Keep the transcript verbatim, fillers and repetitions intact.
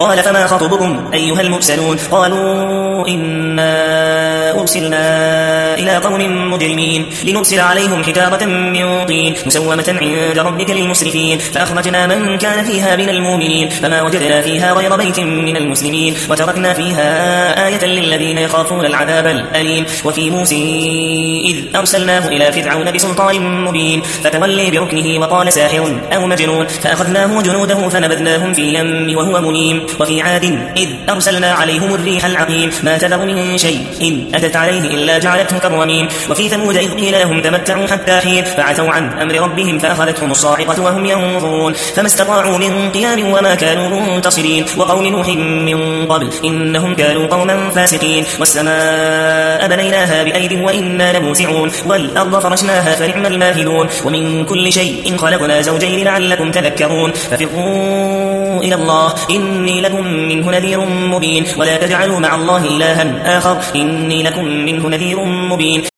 قال فما خطبكم أيها المرسلون قالوا إنا أرسلنا إلى قوم مجرمين لنرسل عليهم حجارة من طين مسومة عند ربك للمسرفين فأخرجنا من كان فيها من المؤمنين فما وجدنا فيها غير بيت من المسلمين وتركنا فيها آية للذين يخافون العذاب الأليم. وفي موسى إذ أرسلناه إلى فرعون بسلطان مبين فتولي بركنه وقال ساحر أو مجنون فأخذناه وجنوده فنبذناهم في اليم وهو مليم. وفي عاد إذ أرسلنا عليهم الريح العقيم ما تذر من شيء إن أتت عليه إلا جعلته كالرميم. وفي ثمود إذ قيل لهم تمتعوا حتى حين فعتوا عن أمر ربهم فأخذتهم الصاعقة وهم ينظرون فما استطاعوا من قيام وما كانوا منتصرين. وقوم نوح من قبل إنهم كانوا قوما فاسقين. والسماء بنيناها بأيد وإنا لموسعون والأرض فرشناها فنعم الماهدون. ومن كل شيء خلقنا زوجين لعلكم تذكرون ففروا إلى الله إني لكم منه نذير مبين ولا تجعلوا مع الله إلها آخر إني لكم منه نذير مبين.